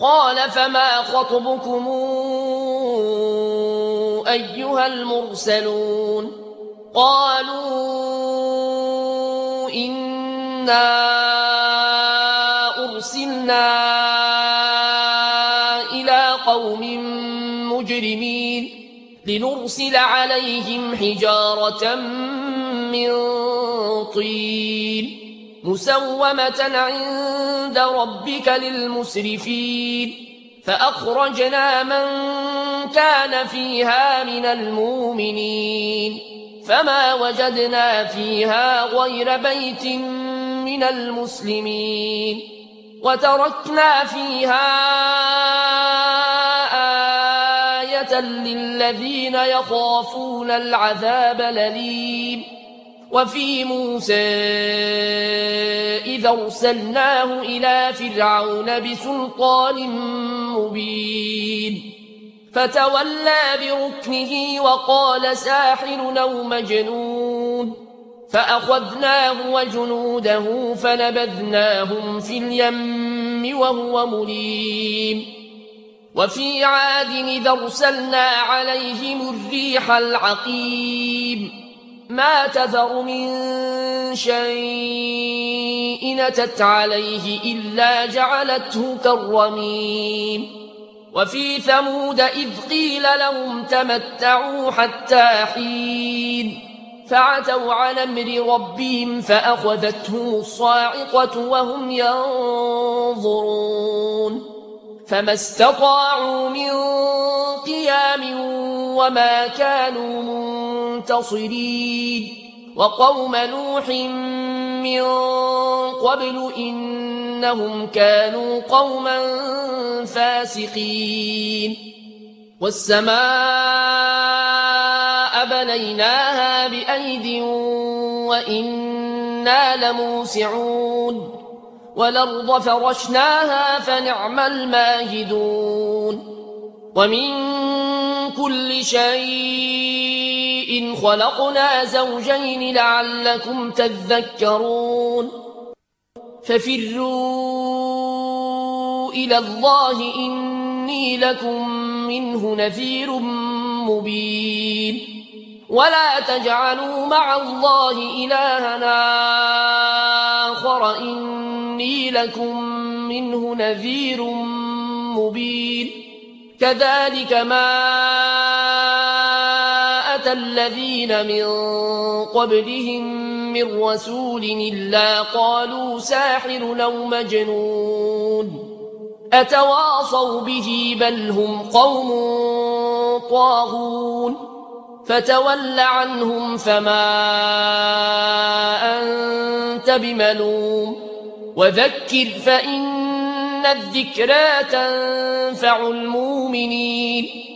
قال فما خطبكم أيها المرسلون قالوا إنا أرسلنا إلى قوم مجرمين لنرسل عليهم حجارة من طين مسومة عند ربك للمسرفين فأخرجنا من كان فيها من المؤمنين فما وجدنا فيها غير بيت من المسلمين وتركنا فيها آية للذين يخافون العذاب الأليم وفي موسى إذا أرسلناه إلى فرعون بسلطان مبين فتولى بركنه وقال ساحر أو مجنون فأخذناه وجنوده فنبذناهم في اليم وهو مليم وفي عاد إذا أرسلنا عليهم الريح العقيم ما تذر من شيء أتت عليه إلا جعلته كالرميم وفي ثمود إذ قيل لهم تمتعوا حتى حين فعتوا عن أمر ربهم فأخذتهم الصاعقة وهم ينظرون فما استطاعوا من قيام وما كانوا منتصرين وقوم نوح من قبل إنهم كانوا قوما فاسقين والسماء بنيناها بأيد وإنا لموسعون والأرض فرشناها فنعم الماهدون ومن كل شيء خلقنا زوجين لعلكم تذكرون ففروا إلى الله إني لكم منه نذير مبين ولا تجعلوا مع الله إلهنا آخر إني لكم منه نذير مبين كذلك ما أتى الذين من قبلهم من رسول إلا قالوا ساحر أو مجنون أتواصوا به بل هم قوم طاغون فتول عنهم فما أنت بملوم وذكر فإن الذكرى تنفع المؤمنين